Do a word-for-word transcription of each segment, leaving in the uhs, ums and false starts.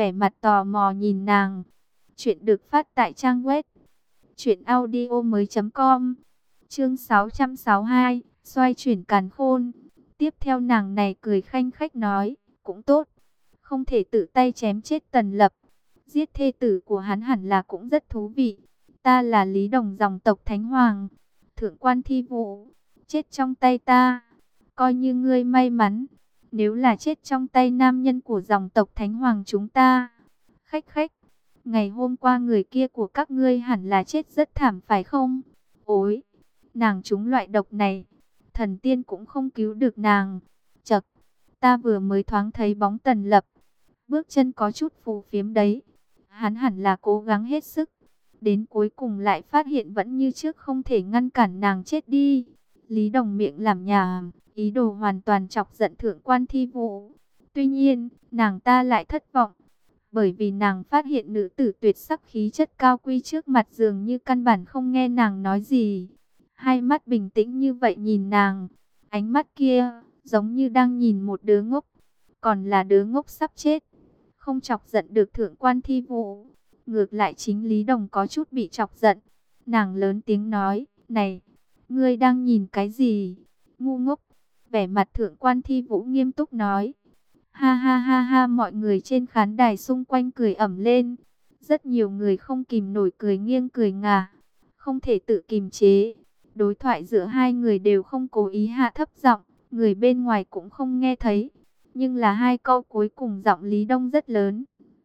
vẻ mặt tò mò nhìn nàng. Chuyện được phát tại trang web truyện audio mới com. Chương sáu trăm sáu mươi hai, xoay chuyển càn khôn. Tiếp theo nàng này cười khanh khách nói, cũng tốt, không thể tự tay chém chết Tần Lập. Giết thê tử của hắn hẳn là cũng rất thú vị. Ta là Lý Đồng dòng tộc Thánh Hoàng, thượng quan Thi Vũ, chết trong tay ta, coi như ngươi may mắn. Nếu là chết trong tay nam nhân của dòng tộc Thánh Hoàng chúng ta, khách khách, ngày hôm qua người kia của các ngươi hẳn là chết rất thảm phải không? Ôi, nàng trúng loại độc này, thần tiên cũng không cứu được nàng. Chậc, ta vừa mới thoáng thấy bóng Tần Lập, bước chân có chút phù phiếm đấy. Hắn hẳn là cố gắng hết sức, đến cuối cùng lại phát hiện vẫn như trước không thể ngăn cản nàng chết đi. Lý Đồng miệng làm nhảm, ý đồ hoàn toàn chọc giận thượng quan Thi Vũ. Tuy nhiên, nàng ta lại thất vọng, bởi vì nàng phát hiện nữ tử tuyệt sắc khí chất cao quý trước mặt dường như căn bản không nghe nàng nói gì. Hai mắt bình tĩnh như vậy nhìn nàng, ánh mắt kia giống như đang nhìn một đứa ngốc, còn là đứa ngốc sắp chết. Không chọc giận được thượng quan Thi Vũ, ngược lại chính Lý Đồng có chút bị chọc giận. Nàng lớn tiếng nói, này, ngươi đang nhìn cái gì? Ngu ngốc. Vẻ mặt thượng quan Thi Vũ nghiêm túc nói. Ha ha ha ha, mọi người trên khán đài xung quanh cười ẩm lên. Rất nhiều người không kìm nổi cười nghiêng cười ngả, không thể tự kìm chế. Đối thoại giữa hai người đều không cố ý hạ thấp giọng, người bên ngoài cũng không nghe thấy. Nhưng là hai câu cuối cùng giọng Lý Đông rất lớn,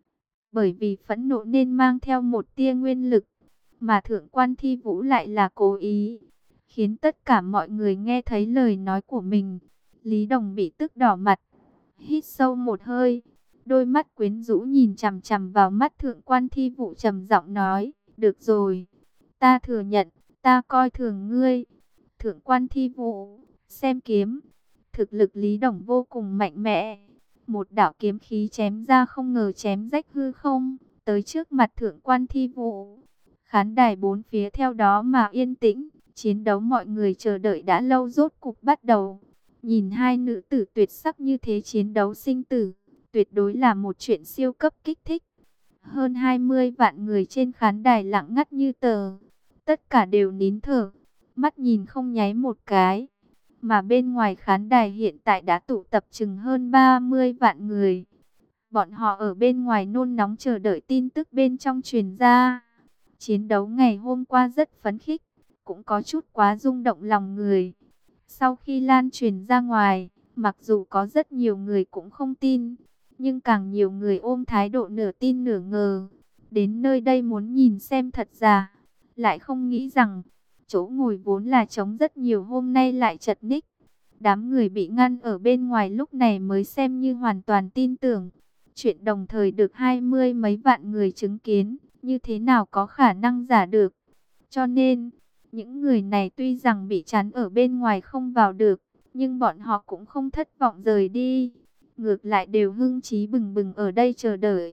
bởi vì phẫn nộ nên mang theo một tia nguyên lực, mà thượng quan Thi Vũ lại là cố ý, khiến tất cả mọi người nghe thấy lời nói của mình. Lý Đồng bị tức đỏ mặt, hít sâu một hơi, đôi mắt quyến rũ nhìn chằm chằm vào mắt thượng quan Thi Vũ, trầm giọng nói, được rồi, ta thừa nhận, ta coi thường ngươi. Thượng quan Thi Vũ, xem kiếm. Thực lực Lý Đồng vô cùng mạnh mẽ. Một đạo kiếm khí chém ra không ngờ chém rách hư không, tới trước mặt thượng quan Thi Vũ. Khán đài bốn phía theo đó mà yên tĩnh, chiến đấu mọi người chờ đợi đã lâu rốt cục bắt đầu. Nhìn hai nữ tử tuyệt sắc như thế chiến đấu sinh tử, tuyệt đối là một chuyện siêu cấp kích thích. Hơn hai mươi vạn người trên khán đài lặng ngắt như tờ, tất cả đều nín thở, mắt nhìn không nháy một cái. Mà bên ngoài khán đài hiện tại đã tụ tập chừng hơn ba mươi vạn người. Bọn họ ở bên ngoài nôn nóng chờ đợi tin tức bên trong truyền ra. Chiến đấu ngày hôm qua rất phấn khích, cũng có chút quá rung động lòng người. Sau khi lan truyền ra ngoài, mặc dù có rất nhiều người cũng không tin, nhưng càng nhiều người ôm thái độ nửa tin nửa ngờ. Đến nơi đây muốn nhìn xem thật giả, lại không nghĩ rằng chỗ ngồi vốn là trống rất nhiều hôm nay lại chật ních. Đám người bị ngăn ở bên ngoài lúc này mới xem như hoàn toàn tin tưởng. Chuyện đồng thời được hai mươi mấy vạn người chứng kiến, như thế nào có khả năng giả được. Cho nên, những người này tuy rằng bị chắn ở bên ngoài không vào được, nhưng bọn họ cũng không thất vọng rời đi. Ngược lại đều hưng chí bừng bừng ở đây chờ đợi.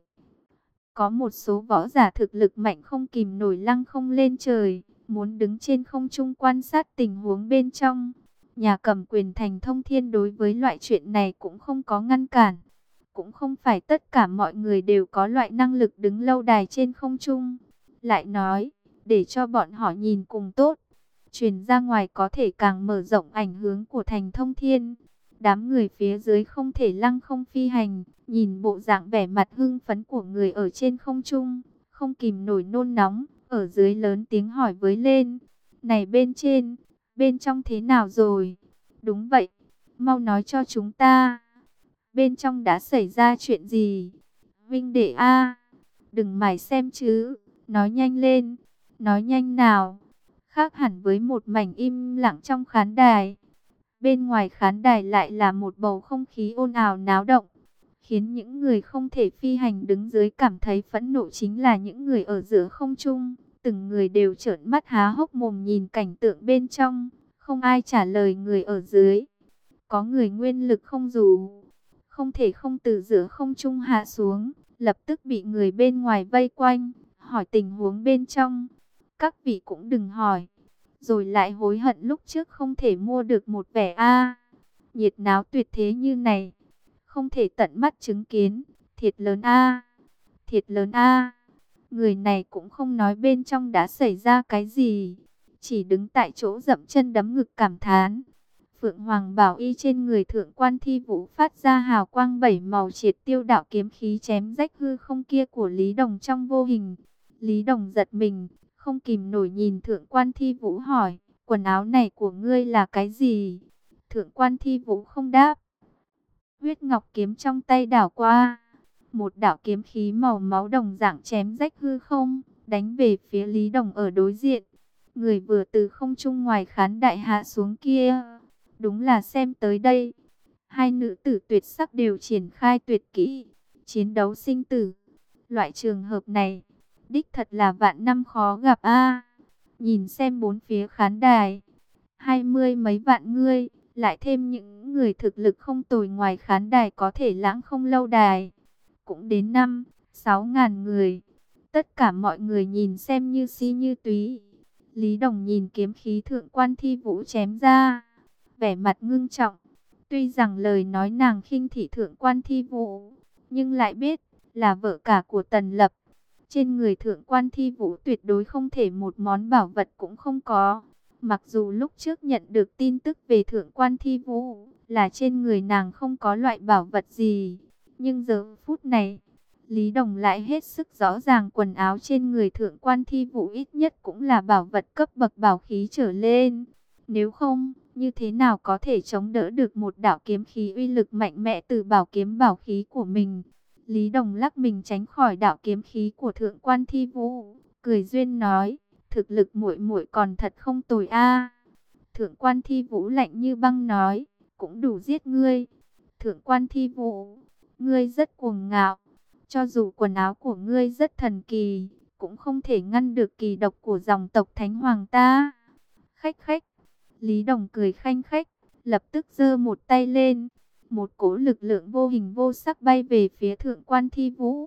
Có một số võ giả thực lực mạnh không kìm nổi lăng không lên trời, muốn đứng trên không trung quan sát tình huống bên trong. Nhà cầm quyền thành Thông Thiên đối với loại chuyện này cũng không có ngăn cản. Cũng không phải tất cả mọi người đều có loại năng lực đứng lâu đài trên không trung. Lại nói, để cho bọn họ nhìn cùng tốt, truyền ra ngoài có thể càng mở rộng ảnh hưởng của thành Thông Thiên. Đám người phía dưới không thể lăng không phi hành, nhìn bộ dạng vẻ mặt hưng phấn của người ở trên không trung, không kìm nổi nôn nóng, ở dưới lớn tiếng hỏi với lên. Này bên trên, bên trong thế nào rồi? Đúng vậy, mau nói cho chúng ta. Bên trong đã xảy ra chuyện gì? Vinh đệ a, đừng mải xem chứ, nói nhanh lên, nói nhanh nào. Khác hẳn với một mảnh im lặng trong khán đài. Bên ngoài khán đài lại là một bầu không khí ồn ào náo động, khiến những người không thể phi hành đứng dưới cảm thấy phẫn nộ chính là những người ở giữa không trung. Từng người đều trợn mắt há hốc mồm nhìn cảnh tượng bên trong, không ai trả lời người ở dưới. Có người nguyên lực không đủ, không thể không từ giữa không trung hạ xuống, lập tức bị người bên ngoài vây quanh, hỏi tình huống bên trong. Các vị cũng đừng hỏi, rồi lại hối hận lúc trước không thể mua được một vẻ a. Nhiệt náo tuyệt thế như này, không thể tận mắt chứng kiến, thiệt lớn a. thiệt lớn a. Người này cũng không nói bên trong đã xảy ra cái gì, chỉ đứng tại chỗ dậm chân đấm ngực cảm thán. Phượng Hoàng Bảo Y trên người Thượng Quan Thi Vũ phát ra hào quang bảy màu, triệt tiêu đạo kiếm khí chém rách hư không kia của Lý Đồng trong vô hình. Lý Đồng giật mình, không kìm nổi nhìn Thượng Quan Thi Vũ hỏi, quần áo này của ngươi là cái gì? Thượng Quan Thi Vũ không đáp. Huyết ngọc kiếm trong tay đảo qua, một đạo kiếm khí màu máu đồng dạng chém rách hư không, đánh về phía Lý Đồng ở đối diện. Người vừa từ không trung ngoài khán đại hạ xuống kia, đúng là xem tới đây. Hai nữ tử tuyệt sắc đều triển khai tuyệt kỹ, chiến đấu sinh tử. Loại trường hợp này, đích thật là vạn năm khó gặp a. Nhìn xem bốn phía khán đài, hai mươi mấy vạn người, lại thêm những người thực lực không tồi ngoài khán đài có thể lãng không lâu đài, cũng đến năm, sáu ngàn người. Tất cả mọi người nhìn xem như si như túy. Lý Đồng nhìn kiếm khí Thượng Quan Thi Vũ chém ra, vẻ mặt ngưng trọng. Tuy rằng lời nói nàng khinh thị Thượng Quan Thi Vũ, nhưng lại biết là vợ cả của Tần Lập. Trên người Thượng Quan Thi Vũ tuyệt đối không thể một món bảo vật cũng không có. Mặc dù lúc trước nhận được tin tức về Thượng Quan Thi Vũ là trên người nàng không có loại bảo vật gì, nhưng giờ phút này, Lý Đồng lại hết sức rõ ràng quần áo trên người Thượng Quan Thi Vũ ít nhất cũng là bảo vật cấp bậc bảo khí trở lên. Nếu không, như thế nào có thể chống đỡ được một đạo kiếm khí uy lực mạnh mẽ từ bảo kiếm bảo khí của mình? Lý Đồng lắc mình tránh khỏi đạo kiếm khí của Thượng Quan Thi Vũ, cười duyên nói, thực lực muội muội còn thật không tồi a. Thượng Quan Thi Vũ lạnh như băng nói, cũng đủ giết ngươi. Thượng Quan Thi Vũ, ngươi rất cuồng ngạo, cho dù quần áo của ngươi rất thần kỳ, cũng không thể ngăn được kỳ độc của dòng tộc Thánh Hoàng ta. Khách khách, Lý Đồng cười khanh khách, lập tức giơ một tay lên, một cỗ lực lượng vô hình vô sắc bay về phía Thượng Quan Thi Vũ.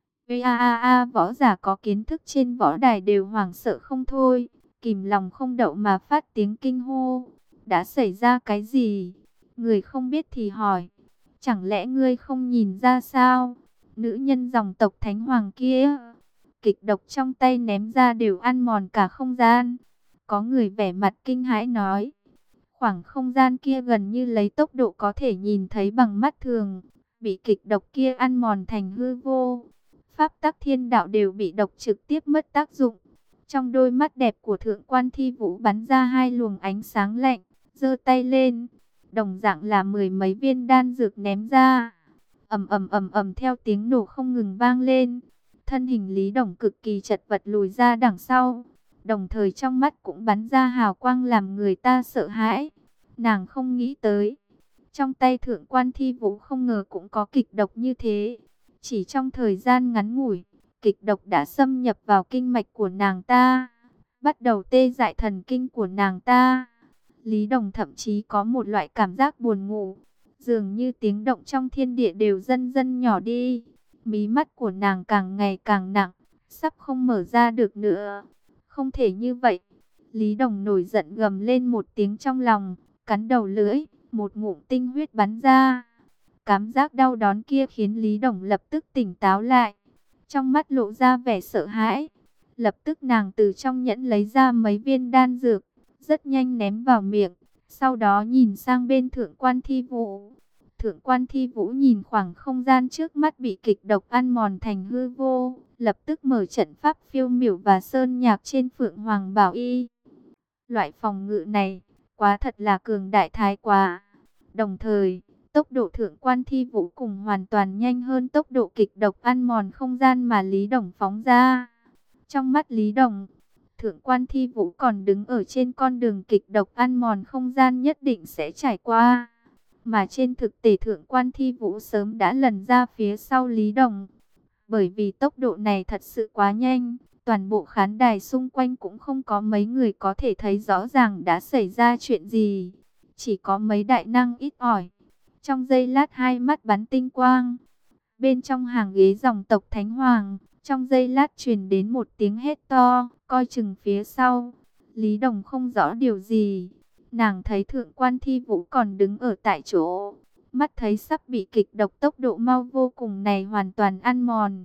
A a a, võ giả có kiến thức trên võ đài đều hoảng sợ không thôi, kìm lòng không đậu mà phát tiếng kinh hô. Đã xảy ra cái gì? Người không biết thì hỏi, chẳng lẽ ngươi không nhìn ra sao? Nữ nhân dòng tộc Thánh Hoàng kia, kịch độc trong tay ném ra đều ăn mòn cả không gian. Có người vẻ mặt kinh hãi nói, khoảng không gian kia gần như lấy tốc độ có thể nhìn thấy bằng mắt thường, bị kịch độc kia ăn mòn thành hư vô. Pháp tắc thiên đạo đều bị độc trực tiếp mất tác dụng. Trong đôi mắt đẹp của Thượng Quan Thi Vũ bắn ra hai luồng ánh sáng lạnh, giơ tay lên, đồng dạng là mười mấy viên đan dược ném ra. Ầm ầm ầm ầm, theo tiếng nổ không ngừng vang lên, thân hình Lý Đồng cực kỳ chật vật lùi ra đằng sau, đồng thời trong mắt cũng bắn ra hào quang làm người ta sợ hãi. Nàng không nghĩ tới, trong tay Thượng Quan Thi Vũ không ngờ cũng có kịch độc như thế. Chỉ trong thời gian ngắn ngủi, kịch độc đã xâm nhập vào kinh mạch của nàng ta, bắt đầu tê dại thần kinh của nàng ta. Lý Đồng thậm chí có một loại cảm giác buồn ngủ, dường như tiếng động trong thiên địa đều dần dần nhỏ đi. Mí mắt của nàng càng ngày càng nặng, sắp không mở ra được nữa. Không thể như vậy. Lý Đồng nổi giận gầm lên một tiếng trong lòng, cắn đầu lưỡi, một ngụm tinh huyết bắn ra. Cảm giác đau đớn kia khiến Lý Đồng lập tức tỉnh táo lại, trong mắt lộ ra vẻ sợ hãi. Lập tức nàng từ trong nhẫn lấy ra mấy viên đan dược, rất nhanh ném vào miệng, sau đó nhìn sang bên Thượng Quan Thi Vũ. Thượng Quan Thi Vũ nhìn khoảng không gian trước mắt bị kịch độc ăn mòn thành hư vô, lập tức mở trận pháp phiêu miểu và sơn nhạc trên Phượng Hoàng Bảo Y. Loại phòng ngự này, quá thật là cường đại thái quá. Đồng thời, tốc độ Thượng Quan Thi Vũ cùng hoàn toàn nhanh hơn tốc độ kịch độc ăn mòn không gian mà Lý Đồng phóng ra. Trong mắt Lý Đồng, Thượng Quan Thi Vũ còn đứng ở trên con đường kịch độc ăn mòn không gian nhất định sẽ trải qua. Mà trên thực tế Thượng Quan Thi Vũ sớm đã lần ra phía sau Lý Đồng. Bởi vì tốc độ này thật sự quá nhanh, toàn bộ khán đài xung quanh cũng không có mấy người có thể thấy rõ ràng đã xảy ra chuyện gì. Chỉ có mấy đại năng ít ỏi. Trong giây lát hai mắt bắn tinh quang. Bên trong hàng ghế dòng tộc Thánh Hoàng, trong giây lát truyền đến một tiếng hét to, coi chừng phía sau. Lý Đồng không rõ điều gì. Nàng thấy Thượng Quan Thi Vũ còn đứng ở tại chỗ. Mắt thấy sắp bị kịch độc tốc độ mau vô cùng này hoàn toàn ăn mòn.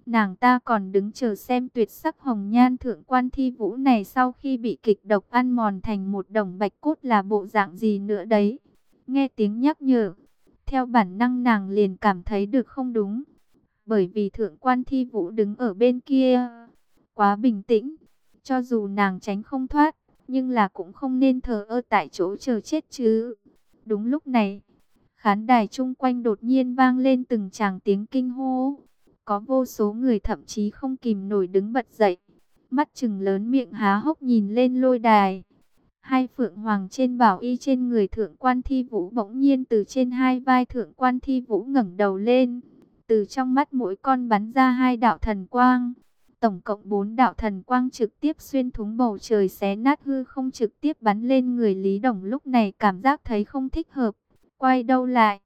Nàng ta còn đứng chờ xem tuyệt sắc hồng nhan thượng quan Thi Vũ này sau khi bị kịch độc ăn mòn thành một đống bạch cốt là bộ dạng gì nữa đấy. Nghe tiếng nhắc nhở, theo bản năng nàng liền cảm thấy được không đúng. Bởi vì thượng quan Thi Vũ đứng ở bên kia quá bình tĩnh. Cho dù nàng tránh không thoát, nhưng là cũng không nên thờ ơ tại chỗ chờ chết chứ. Đúng lúc này, khán đài chung quanh đột nhiên vang lên từng tràng tiếng kinh hô. Có vô số người thậm chí không kìm nổi đứng bật dậy, mắt trừng lớn miệng há hốc nhìn lên lôi đài. Hai phượng hoàng trên bảo y trên người thượng quan Thi Vũ bỗng nhiên từ trên hai vai thượng quan Thi Vũ ngẩng đầu lên. Từ trong mắt mỗi con bắn ra hai đạo thần quang. Tổng cộng bốn đạo thần quang trực tiếp xuyên thủng bầu trời xé nát hư không trực tiếp bắn lên người Lý Đồng. Lúc này cảm giác thấy không thích hợp, quay đầu lại.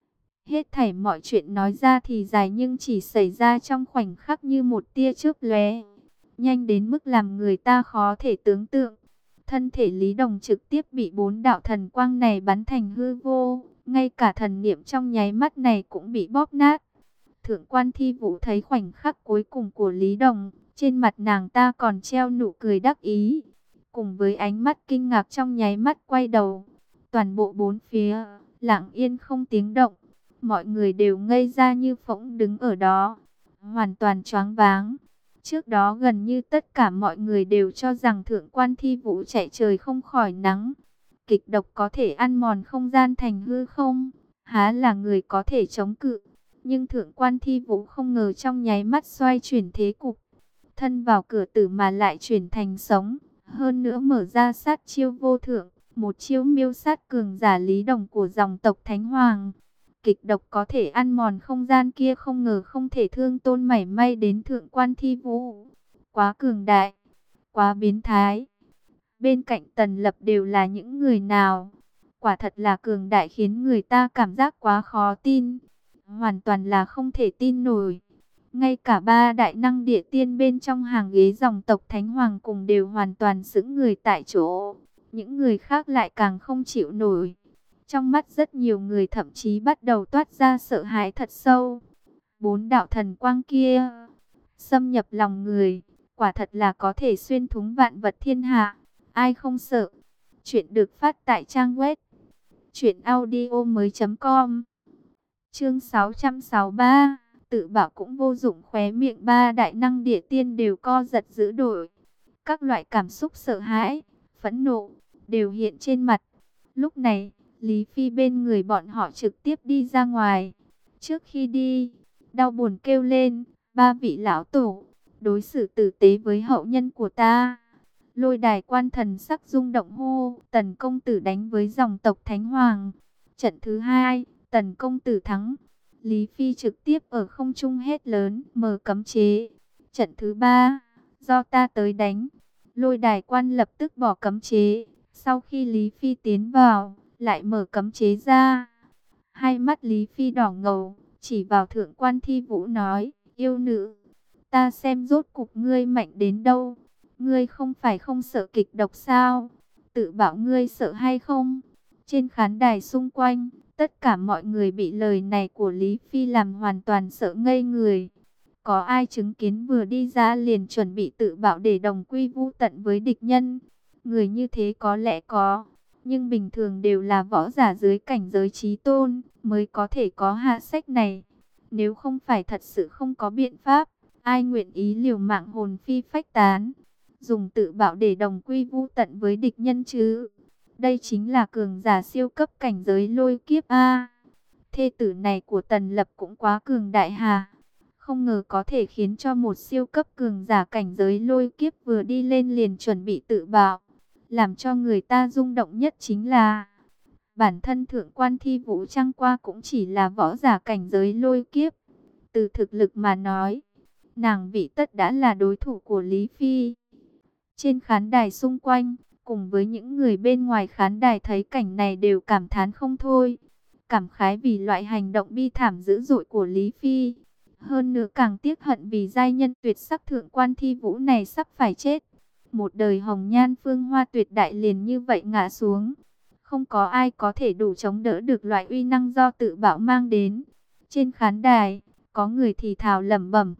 Hết thảy mọi chuyện nói ra thì dài nhưng chỉ xảy ra trong khoảnh khắc như một tia chớp lóe, nhanh đến mức làm người ta khó thể tưởng tượng. Thân thể Lý Đồng trực tiếp bị bốn đạo thần quang này bắn thành hư vô, ngay cả thần niệm trong nháy mắt này cũng bị bóp nát. Thượng quan Thi Vũ thấy khoảnh khắc cuối cùng của Lý Đồng, trên mặt nàng ta còn treo nụ cười đắc ý, cùng với ánh mắt kinh ngạc trong nháy mắt quay đầu. Toàn bộ bốn phía lặng yên không tiếng động, mọi người đều ngây ra như phỗng đứng ở đó, hoàn toàn choáng váng. Trước đó gần như tất cả mọi người đều cho rằng thượng quan Thi Vũ chạy trời không khỏi nắng. Kịch độc có thể ăn mòn không gian thành hư không, há là người có thể chống cự. Nhưng thượng quan Thi Vũ không ngờ trong nháy mắt xoay chuyển thế cục. Thân vào cửa tử mà lại chuyển thành sống. Hơn nữa mở ra sát chiêu vô thượng, một chiêu miêu sát cường giả Lý Đồng của dòng tộc Thánh Hoàng. Kịch độc có thể ăn mòn không gian kia không ngờ không thể thương tôn mảy may đến thượng quan Thi Vũ. Quá cường đại, quá biến thái. Bên cạnh Tần Lập đều là những người nào? Quả thật là cường đại khiến người ta cảm giác quá khó tin. Hoàn toàn là không thể tin nổi. Ngay cả ba đại năng địa tiên bên trong hàng ghế dòng tộc Thánh Hoàng cùng đều hoàn toàn sững người tại chỗ. Những người khác lại càng không chịu nổi. Trong mắt rất nhiều người thậm chí bắt đầu toát ra sợ hãi thật sâu. Bốn đạo thần quang kia xâm nhập lòng người, quả thật là có thể xuyên thủng vạn vật thiên hạ. Ai không sợ? Chuyện được phát tại trang web truyện audio mới chấm com. Chương sáu trăm sáu mươi ba, tự bảo cũng vô dụng. Khóe miệng ba đại năng địa tiên đều co giật dữ dội. Các loại cảm xúc sợ hãi, phẫn nộ đều hiện trên mặt. Lúc này, Lý Phi bên người bọn họ trực tiếp đi ra ngoài. Trước khi đi, đau buồn kêu lên, ba vị lão tổ, đối xử tử tế với hậu nhân của ta. Lôi đài quan thần sắc rung động hô, Tần công tử đánh với dòng tộc Thánh Hoàng. Trận thứ hai, Tần công tử thắng. Lý Phi trực tiếp ở không trung hét lớn, mở cấm chế. Trận thứ ba, do ta tới đánh. Lôi đài quan lập tức bỏ cấm chế. Sau khi Lý Phi tiến vào, lại mở cấm chế ra. Hai mắt Lý Phi đỏ ngầu, chỉ vào thượng quan Thi Vũ nói, yêu nữ, ta xem rốt cục ngươi mạnh đến đâu. Ngươi không phải không sợ kịch độc sao? Tự bảo ngươi sợ hay không? Trên khán đài xung quanh, tất cả mọi người bị lời này của Lý Phi làm hoàn toàn sợ ngây người. Có ai chứng kiến vừa đi ra liền chuẩn bị tự bạo để đồng quy vu tận với địch nhân? Người như thế có lẽ có, nhưng bình thường đều là võ giả dưới cảnh giới chí tôn mới có thể có hạ sách này. Nếu không phải thật sự không có biện pháp, ai nguyện ý liều mạng hồn phi phách tán, dùng tự bạo để đồng quy vu tận với địch nhân chứ? Đây chính là cường giả siêu cấp cảnh giới lôi kiếp a. Thê tử này của Tần Lập cũng quá cường đại hà. Không ngờ có thể khiến cho một siêu cấp cường giả cảnh giới lôi kiếp vừa đi lên liền chuẩn bị tự bạo. Làm cho người ta rung động nhất chính là bản thân thượng quan Thi Vũ chẳng qua cũng chỉ là võ giả cảnh giới lôi kiếp. Từ thực lực mà nói, nàng vị tất đã là đối thủ của Lý Phi. Trên khán đài xung quanh, cùng với những người bên ngoài khán đài thấy cảnh này đều cảm thán không thôi. Cảm khái vì loại hành động bi thảm dữ dội của Lý Phi. Hơn nữa càng tiếc hận vì giai nhân tuyệt sắc thượng quan Thi Vũ này sắp phải chết. Một đời hồng nhan phương hoa tuyệt đại liền như vậy ngã xuống. Không có ai có thể đủ chống đỡ được loại uy năng do tự bạo mang đến. Trên khán đài, có người thì thào lẩm bẩm,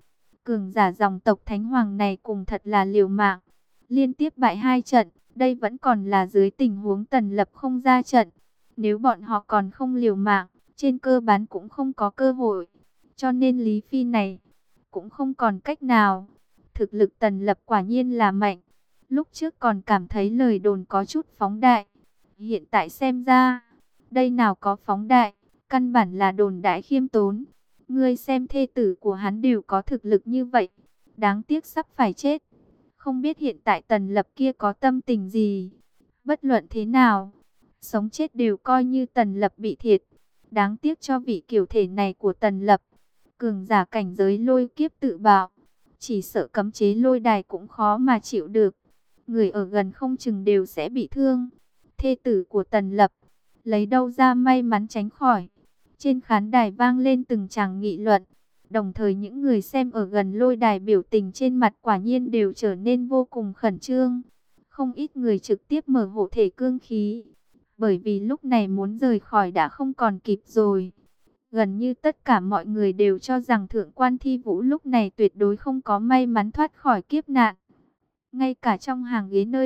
Cường giả dòng tộc Thánh Hoàng này cùng thật là liều mạng. Liên tiếp bại hai trận, đây vẫn còn là dưới tình huống Tần Lập không ra trận. Nếu bọn họ còn không liều mạng, trên cơ bản cũng không có cơ hội. Cho nên Lý Phi này cũng không còn cách nào. Thực lực Tần Lập quả nhiên là mạnh. Lúc trước còn cảm thấy lời đồn có chút phóng đại. Hiện tại xem ra, đây nào có phóng đại, căn bản là đồn đại khiêm tốn. Ngươi xem thê tử của hắn đều có thực lực như vậy. Đáng tiếc sắp phải chết. Không biết hiện tại Tần Lập kia có tâm tình gì. Bất luận thế nào, sống chết đều coi như Tần Lập bị thiệt. Đáng tiếc cho vị kiểu thể này của Tần Lập. Cường giả cảnh giới lôi kiếp tự bạo. Chỉ sợ cấm chế lôi đài cũng khó mà chịu được. Người ở gần không chừng đều sẽ bị thương. Thê tử của Tần Lập, lấy đâu ra may mắn tránh khỏi. Trên khán đài vang lên từng tràng nghị luận. Đồng thời những người xem ở gần lôi đài biểu tình trên mặt quả nhiên đều trở nên vô cùng khẩn trương. Không ít người trực tiếp mở hộ thể cương khí. Bởi vì lúc này muốn rời khỏi đã không còn kịp rồi. Gần như tất cả mọi người đều cho rằng Thượng quan Thi Vũ lúc này tuyệt đối không có may mắn thoát khỏi kiếp nạn. Ngay cả trong hàng ghế nơi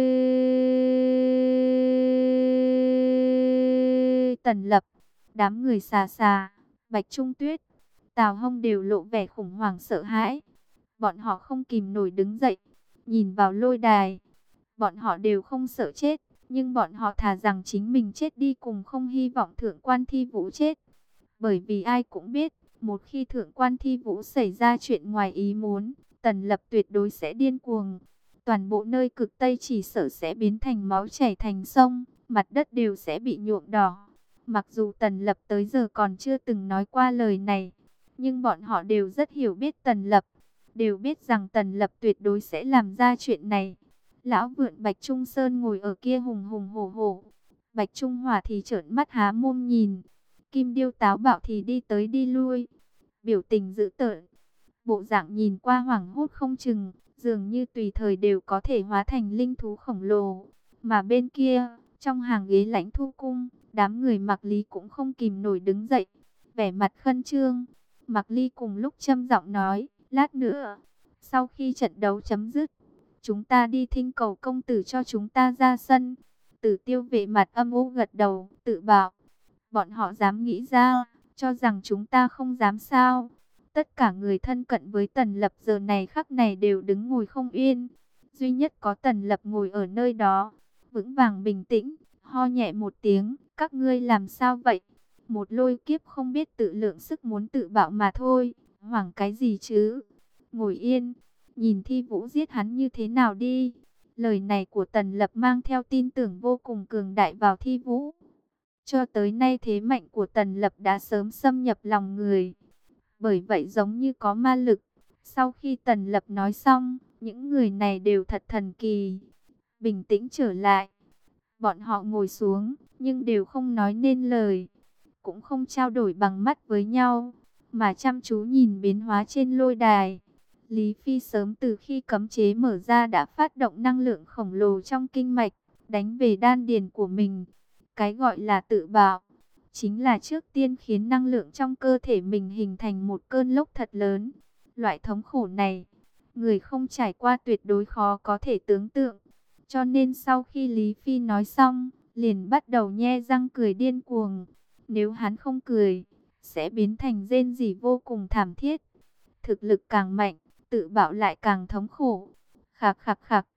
Tần Lập, đám người xà xà, Bạch Trung Tuyết, Tào Hông đều lộ vẻ khủng hoảng sợ hãi. Bọn họ không kìm nổi đứng dậy, nhìn vào lôi đài. Bọn họ đều không sợ chết, nhưng bọn họ thà rằng chính mình chết đi cùng không hy vọng Thượng quan Thi Vũ chết. Bởi vì ai cũng biết, một khi Thượng quan Thi Vũ xảy ra chuyện ngoài ý muốn, Tần Lập tuyệt đối sẽ điên cuồng. Toàn bộ nơi cực Tây chỉ sợ sẽ biến thành máu chảy thành sông, mặt đất đều sẽ bị nhuộm đỏ. Mặc dù Tần Lập tới giờ còn chưa từng nói qua lời này, nhưng bọn họ đều rất hiểu biết Tần Lập, đều biết rằng Tần Lập tuyệt đối sẽ làm ra chuyện này. Lão vượn Bạch Trung Sơn ngồi ở kia hùng hùng hổ hổ, Bạch Trung Hỏa thì trợn mắt há mồm nhìn, Kim Điêu táo bạo thì đi tới đi lui, biểu tình dữ tợn, bộ dạng nhìn qua hoảng hốt không chừng, dường như tùy thời đều có thể hóa thành linh thú khổng lồ. Mà bên kia, trong hàng ghế Lãnh Thu Cung, đám người Mạc Lý cũng không kìm nổi đứng dậy, vẻ mặt khẩn trương. Mạc Ly cùng lúc trầm giọng nói, lát nữa, sau khi trận đấu chấm dứt, chúng ta đi thỉnh cầu công tử cho chúng ta ra sân. Tử Tiêu Vệ mặt âm u gật đầu, tự bảo, bọn họ dám nghĩ ra, cho rằng chúng ta không dám sao? Tất cả người thân cận với Tần Lập giờ này khắc này đều đứng ngồi không yên. Duy nhất có Tần Lập ngồi ở nơi đó, vững vàng bình tĩnh, ho nhẹ một tiếng, các ngươi làm sao vậy? Một lôi kiếp không biết tự lượng sức muốn tự bạo mà thôi, hoảng cái gì chứ? Ngồi yên, nhìn Thi Vũ giết hắn như thế nào đi. Lời này của Tần Lập mang theo tin tưởng vô cùng cường đại vào Thi Vũ. Cho tới nay thế mạnh của Tần Lập đã sớm xâm nhập lòng người. Bởi vậy giống như có ma lực. Sau khi Tần Lập nói xong, những người này đều thật thần kỳ. Bình tĩnh trở lại. Bọn họ ngồi xuống, nhưng đều không nói nên lời. Cũng không trao đổi bằng mắt với nhau, mà chăm chú nhìn biến hóa trên lôi đài. Lý Phi sớm từ khi cấm chế mở ra đã phát động năng lượng khổng lồ trong kinh mạch, đánh về đan điền của mình. Cái gọi là tự bạo, chính là trước tiên khiến năng lượng trong cơ thể mình hình thành một cơn lốc thật lớn. Loại thống khổ này, người không trải qua tuyệt đối khó có thể tưởng tượng. Cho nên sau khi Lý Phi nói xong, liền bắt đầu nhe răng cười điên cuồng. Nếu hắn không cười, sẽ biến thành rên rỉ vô cùng thảm thiết. Thực lực càng mạnh, tự bạo lại càng thống khổ. Khạc khạc khạc.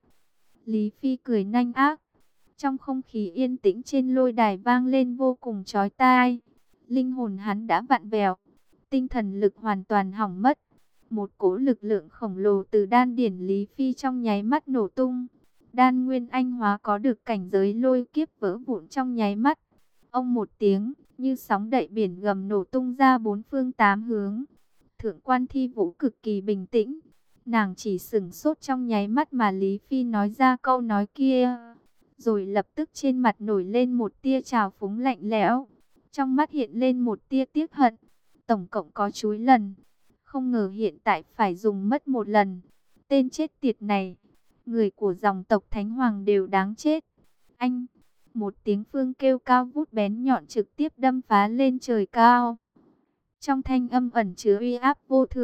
Lý Phi cười nhanh ác. Trong không khí yên tĩnh trên lôi đài vang lên vô cùng chói tai. Linh hồn hắn đã vặn vẹo, tinh thần lực hoàn toàn hỏng mất. Một cỗ lực lượng khổng lồ từ đan điển Lý Phi trong nháy mắt nổ tung. Đan nguyên anh hóa có được cảnh giới lôi kiếp vỡ vụn trong nháy mắt. Ông một tiếng, như sóng đậy biển gầm nổ tung ra bốn phương tám hướng. Thượng quan Thi Vũ cực kỳ bình tĩnh. Nàng chỉ sửng sốt trong nháy mắt mà Lý Phi nói ra câu nói kia. Rồi lập tức trên mặt nổi lên một tia trào phúng lạnh lẽo. Trong mắt hiện lên một tia tiếc hận. Tổng cộng có chúi lần. Không ngờ hiện tại phải dùng mất một lần. Tên chết tiệt này. Người của dòng tộc Thánh Hoàng đều đáng chết. Anh! Một tiếng phương kêu cao vút bén nhọn trực tiếp đâm phá lên trời cao. Trong thanh âm ẩn chứa uy áp vô thượng.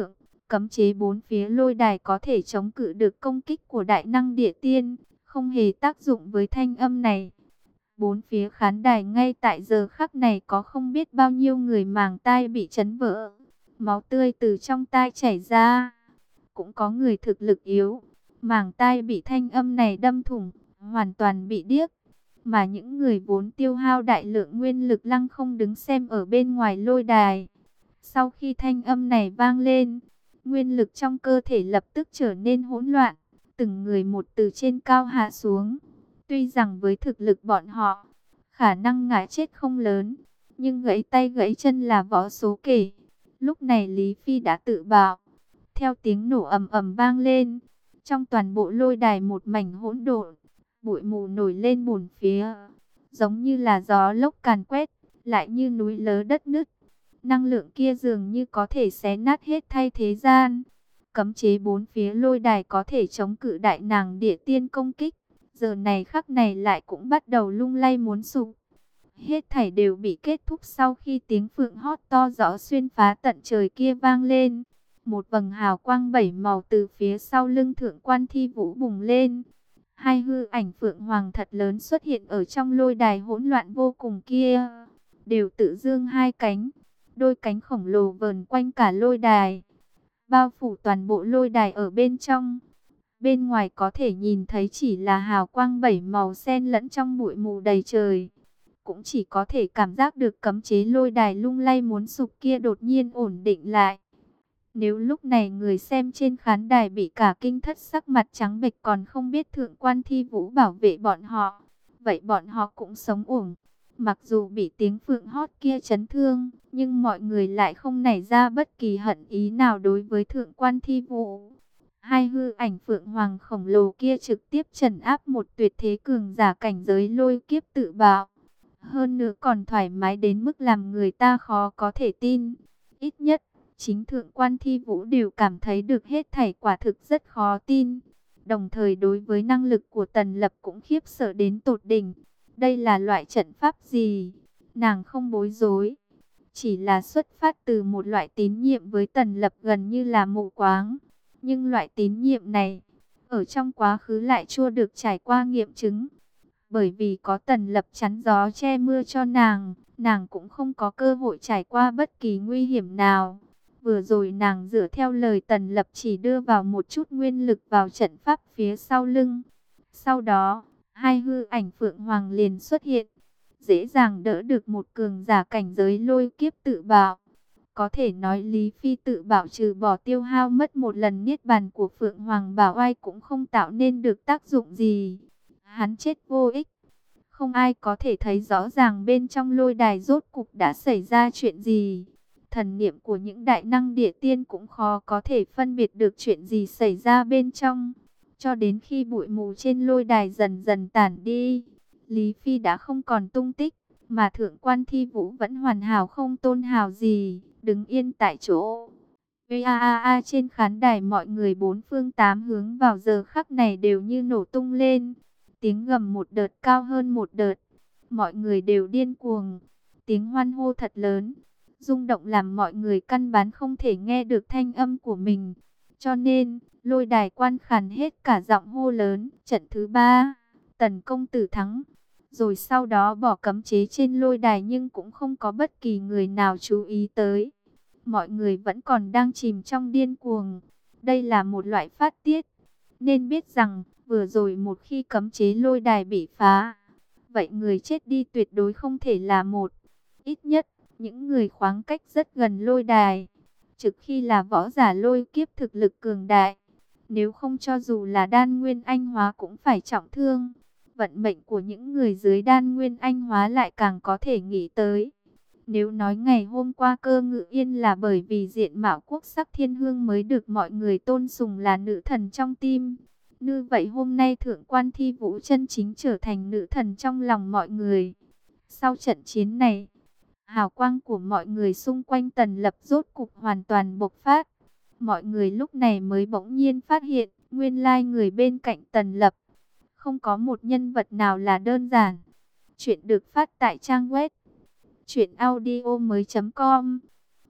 Cấm chế bốn phía lôi đài có thể chống cự được công kích của đại năng địa tiên, không hề tác dụng với thanh âm này. Bốn phía khán đài ngay tại giờ khắc này có không biết bao nhiêu người màng tai bị chấn vỡ, máu tươi từ trong tai chảy ra. Cũng có người thực lực yếu, màng tai bị thanh âm này đâm thủng, hoàn toàn bị điếc. Mà những người vốn tiêu hao đại lượng nguyên lực lăng không đứng xem ở bên ngoài lôi đài. Sau khi thanh âm này vang lên, nguyên lực trong cơ thể lập tức trở nên hỗn loạn, từng người một từ trên cao hạ xuống. Tuy rằng với thực lực bọn họ, khả năng ngã chết không lớn, nhưng gãy tay gãy chân là võ số kể. Lúc này Lý Phi đã tự bạo. Theo tiếng nổ ầm ầm vang lên, trong toàn bộ lôi đài một mảnh hỗn độn, bụi mù nổi lên bốn phía, giống như là gió lốc càn quét, lại như núi lở đất nứt. Năng lượng kia dường như có thể xé nát hết thay thế gian. Cấm chế bốn phía lôi đài có thể chống cự đại nàng địa tiên công kích, giờ này khắc này lại cũng bắt đầu lung lay muốn sụp. Hết thảy đều bị kết thúc sau khi tiếng phượng hót to rõ xuyên phá tận trời kia vang lên. Một vầng hào quang bảy màu từ phía sau lưng Thượng Quan Thi Vũ bùng lên. Hai hư ảnh phượng hoàng thật lớn xuất hiện ở trong lôi đài hỗn loạn vô cùng kia, đều tự dương hai cánh, đôi cánh khổng lồ vờn quanh cả lôi đài, bao phủ toàn bộ lôi đài ở bên trong. Bên ngoài có thể nhìn thấy chỉ là hào quang bảy màu xen lẫn trong bụi mù đầy trời. Cũng chỉ có thể cảm giác được cấm chế lôi đài lung lay muốn sụp kia đột nhiên ổn định lại. Nếu lúc này người xem trên khán đài bị cả kinh thất sắc mặt trắng bệch còn không biết Thượng Quan Thi Vũ bảo vệ bọn họ, vậy bọn họ cũng sống ổn. Mặc dù bị tiếng phượng hót kia chấn thương, nhưng mọi người lại không nảy ra bất kỳ hận ý nào đối với Thượng Quan Thi Vũ. Hai hư ảnh phượng hoàng khổng lồ kia trực tiếp trấn áp một tuyệt thế cường giả cảnh giới lôi kiếp tự bạo. Hơn nữa còn thoải mái đến mức làm người ta khó có thể tin. Ít nhất, chính Thượng Quan Thi Vũ đều cảm thấy được hết thảy quả thực rất khó tin. Đồng thời đối với năng lực của Tần Lập cũng khiếp sợ đến tột đỉnh. Đây là loại trận pháp gì? Nàng không bối rối, chỉ là xuất phát từ một loại tín nhiệm với Tần Lập gần như là mù quáng. Nhưng loại tín nhiệm này, ở trong quá khứ lại chưa được trải qua nghiệm chứng. Bởi vì có Tần Lập chắn gió che mưa cho nàng, nàng cũng không có cơ hội trải qua bất kỳ nguy hiểm nào. Vừa rồi nàng dựa theo lời Tần Lập chỉ đưa vào một chút nguyên lực vào trận pháp phía sau lưng. Sau đó, hai hư ảnh phượng hoàng liền xuất hiện, dễ dàng đỡ được một cường giả cảnh giới lôi kiếp tự bạo. Có thể nói Lý Phi tự bạo trừ bỏ tiêu hao mất một lần niết bàn của Phượng Hoàng Bảo Oai cũng không tạo nên được tác dụng gì. Hắn chết vô ích. Không ai có thể thấy rõ ràng bên trong lôi đài rốt cục đã xảy ra chuyện gì. Thần niệm của những đại năng địa tiên cũng khó có thể phân biệt được chuyện gì xảy ra bên trong. Cho đến khi bụi mù trên lôi đài dần dần tản đi, Lý Phi đã không còn tung tích, mà Thượng Quan Thi Vũ vẫn hoàn hảo không tôn hào gì, đứng yên tại chỗ. A a a trên khán đài mọi người bốn phương tám hướng vào giờ khắc này đều như nổ tung lên. Tiếng gầm một đợt cao hơn một đợt, mọi người đều điên cuồng, tiếng hoan hô thật lớn, rung động làm mọi người căn bản không thể nghe được thanh âm của mình. Cho nên, lôi đài quan khàn hết cả giọng hô lớn, trận thứ ba, Tần công tử thắng. Rồi sau đó bỏ cấm chế trên lôi đài nhưng cũng không có bất kỳ người nào chú ý tới. Mọi người vẫn còn đang chìm trong điên cuồng. Đây là một loại phát tiết. Nên biết rằng, vừa rồi một khi cấm chế lôi đài bị phá, vậy người chết đi tuyệt đối không thể là một. Ít nhất, những người khoáng cách rất gần lôi đài, trực khi là võ giả lôi kiếp thực lực cường đại. Nếu không cho dù là đan nguyên anh hóa cũng phải trọng thương. Vận mệnh của những người dưới đan nguyên anh hóa lại càng có thể nghĩ tới. Nếu nói ngày hôm qua Cơ Ngự Yên là bởi vì diện mạo quốc sắc thiên hương mới được mọi người tôn sùng là nữ thần trong tim, như vậy hôm nay Thượng Quan Thi Vũ chân chính trở thành nữ thần trong lòng mọi người. Sau trận chiến này, hào quang của mọi người xung quanh Tần Lập rốt cục hoàn toàn bộc phát. Mọi người lúc này mới bỗng nhiên phát hiện, nguyên lai người bên cạnh Tần Lập không có một nhân vật nào là đơn giản. Chuyện được phát tại trang web truyện audio mới chấm com.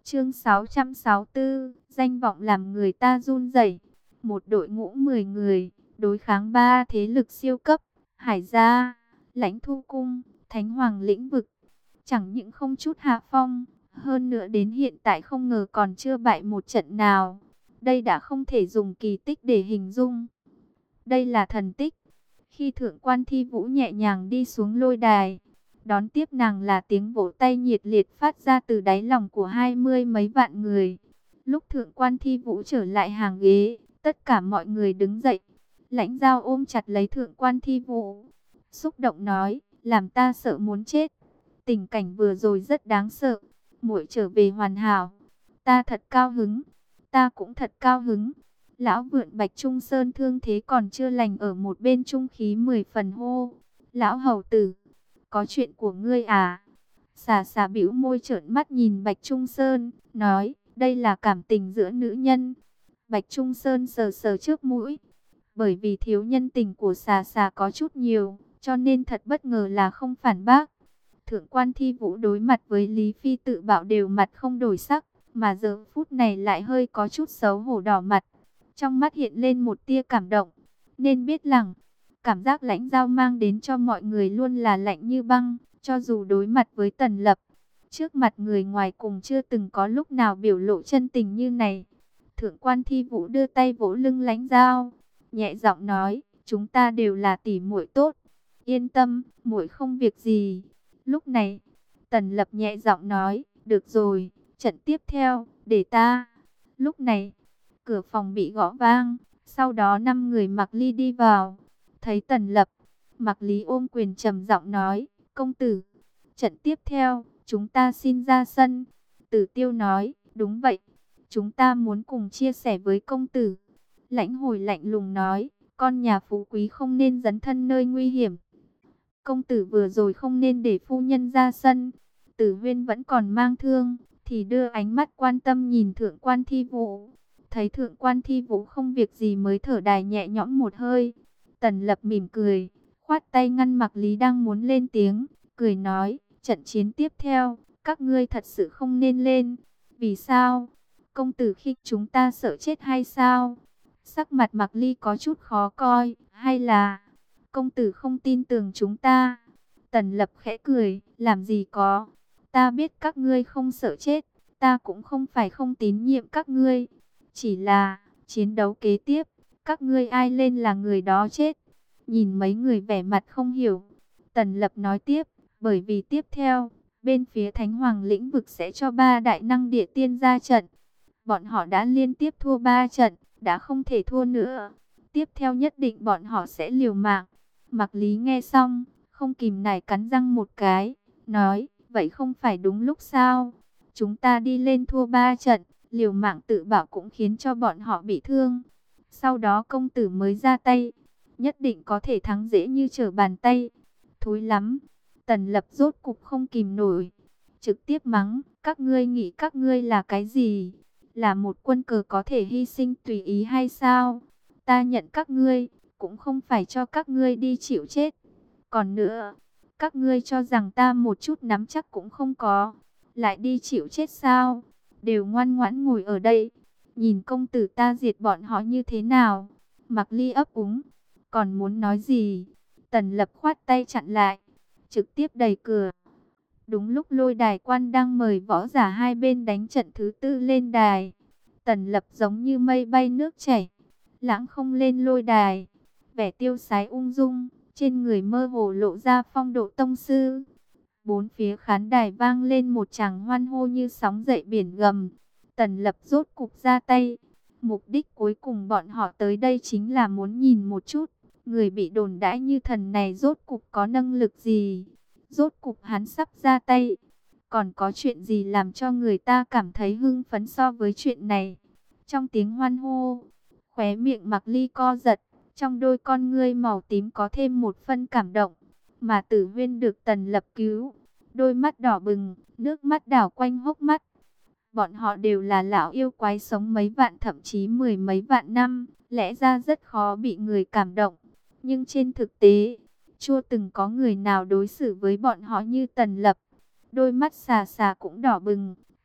Chương sáu trăm sáu mươi tư, danh vọng làm người ta run rẩy. Một đội ngũ mười người, đối kháng ba thế lực siêu cấp, Hải Gia, Lãnh Thu Cung, Thánh Hoàng lĩnh vực. Chẳng những không chút hạ phong, hơn nữa đến hiện tại không ngờ còn chưa bại một trận nào. Đây đã không thể dùng kỳ tích để hình dung. Đây là thần tích. Khi Thượng quan Thi Vũ nhẹ nhàng đi xuống lôi đài, đón tiếp nàng là tiếng vỗ tay nhiệt liệt phát ra từ đáy lòng của hai mươi mấy vạn người. Lúc Thượng quan Thi Vũ trở lại hàng ghế, tất cả mọi người đứng dậy. Lãnh Giao ôm chặt lấy Thượng quan Thi Vũ, xúc động nói, làm ta sợ muốn chết. Tình cảnh vừa rồi rất đáng sợ, muội trở về hoàn hảo. Ta thật cao hứng, ta cũng thật cao hứng. Lão vượn Bạch Trung Sơn thương thế còn chưa lành ở một bên trung khí mười phần hô. Lão hầu tử, có chuyện của ngươi à? Xà xà bĩu môi trợn mắt nhìn Bạch Trung Sơn, nói, đây là cảm tình giữa nữ nhân. Bạch Trung Sơn sờ sờ trước mũi, bởi vì thiếu nhân tình của xà xà có chút nhiều, cho nên thật bất ngờ là không phản bác. Thượng quan Thi Vũ đối mặt với Lý Phi tự bạo đều mặt không đổi sắc, mà giờ phút này lại hơi có chút xấu hổ đỏ mặt. Trong mắt hiện lên một tia cảm động, nên biết rằng, cảm giác Lãnh Giao mang đến cho mọi người luôn là lạnh như băng, cho dù đối mặt với Tần Lập. Trước mặt người ngoài cùng chưa từng có lúc nào biểu lộ chân tình như này. Thượng quan Thi Vũ đưa tay vỗ lưng Lãnh Giao, nhẹ giọng nói, chúng ta đều là tỷ muội tốt. Yên tâm, muội không việc gì. Lúc này, Tần Lập nhẹ giọng nói, được rồi, trận tiếp theo, để ta. Lúc này, cửa phòng bị gõ vang, sau đó năm người mặc ly đi vào. Thấy Tần Lập, Mạc Lý ôm quyền trầm giọng nói, công tử, trận tiếp theo, chúng ta xin ra sân. Tử Tiêu nói, đúng vậy, chúng ta muốn cùng chia sẻ với công tử. Lãnh Hồi lạnh lùng nói, con nhà phú quý không nên dấn thân nơi nguy hiểm. Công tử vừa rồi không nên để phu nhân ra sân. Tử Huyên vẫn còn mang thương, thì đưa ánh mắt quan tâm nhìn Thượng quan Thi Vũ. Thấy Thượng quan Thi Vũ không việc gì mới thở đài nhẹ nhõm một hơi. Tần Lập mỉm cười, khoát tay ngăn Mạc Lý đang muốn lên tiếng, cười nói, trận chiến tiếp theo, các ngươi thật sự không nên lên. Vì sao? Công tử khích chúng ta sợ chết hay sao? Sắc mặt Mạc Ly có chút khó coi, hay là công tử không tin tưởng chúng ta? Tần Lập khẽ cười, làm gì có, ta biết các ngươi không sợ chết, ta cũng không phải không tín nhiệm các ngươi. Chỉ là, chiến đấu kế tiếp, các ngươi ai lên là người đó chết. Nhìn mấy người vẻ mặt không hiểu, Tần Lập nói tiếp, bởi vì tiếp theo, bên phía Thánh Hoàng lĩnh vực sẽ cho ba đại năng địa tiên ra trận. Bọn họ đã liên tiếp thua ba trận, đã không thể thua nữa. Tiếp theo nhất định bọn họ sẽ liều mạng. Mạc Lý nghe xong, không kìm nổi cắn răng một cái, nói, vậy không phải đúng lúc sao? Chúng ta đi lên thua ba trận, liều mạng tự bảo cũng khiến cho bọn họ bị thương. Sau đó công tử mới ra tay, nhất định có thể thắng dễ như trở bàn tay. Thối lắm. Tần Lập rốt cục không kìm nổi, trực tiếp mắng, các ngươi nghĩ các ngươi là cái gì? Là một quân cờ có thể hy sinh tùy ý hay sao? Ta nhận các ngươi, cũng không phải cho các ngươi đi chịu chết. Còn nữa, các ngươi cho rằng ta một chút nắm chắc cũng không có, lại đi chịu chết sao? Đều ngoan ngoãn ngồi ở đây, nhìn công tử ta diệt bọn họ như thế nào? Mạc Ly ấp úng, còn muốn nói gì? Tần Lập khoát tay chặn lại, trực tiếp đẩy cửa. Đúng lúc lôi đài quan đang mời võ giả hai bên đánh trận thứ tư lên đài. Tần Lập giống như mây bay nước chảy, lãng không lên lôi đài, vẻ tiêu sái ung dung, trên người mơ hồ lộ ra phong độ tông sư. Bốn phía khán đài vang lên một tràng hoan hô như sóng dậy biển gầm. Tần Lập rốt cục ra tay. Mục đích cuối cùng bọn họ tới đây chính là muốn nhìn một chút, người bị đồn đãi như thần này rốt cục có năng lực gì. Rốt cục hắn sắp ra tay. Còn có chuyện gì làm cho người ta cảm thấy hưng phấn so với chuyện này? Trong tiếng hoan hô, khóe miệng Mạc Ly co giật, trong đôi con ngươi màu tím có thêm một phân cảm động. Mà Tử Huyên được Tần Lập cứu, đôi mắt đỏ bừng, nước mắt đảo quanh hốc mắt. Bọn họ đều là lão yêu quái sống mấy vạn thậm chí mười mấy vạn năm, lẽ ra rất khó bị người cảm động. Nhưng trên thực tế, chưa từng có người nào đối xử với bọn họ như Tần Lập. Đôi mắt xà xà cũng đỏ bừng,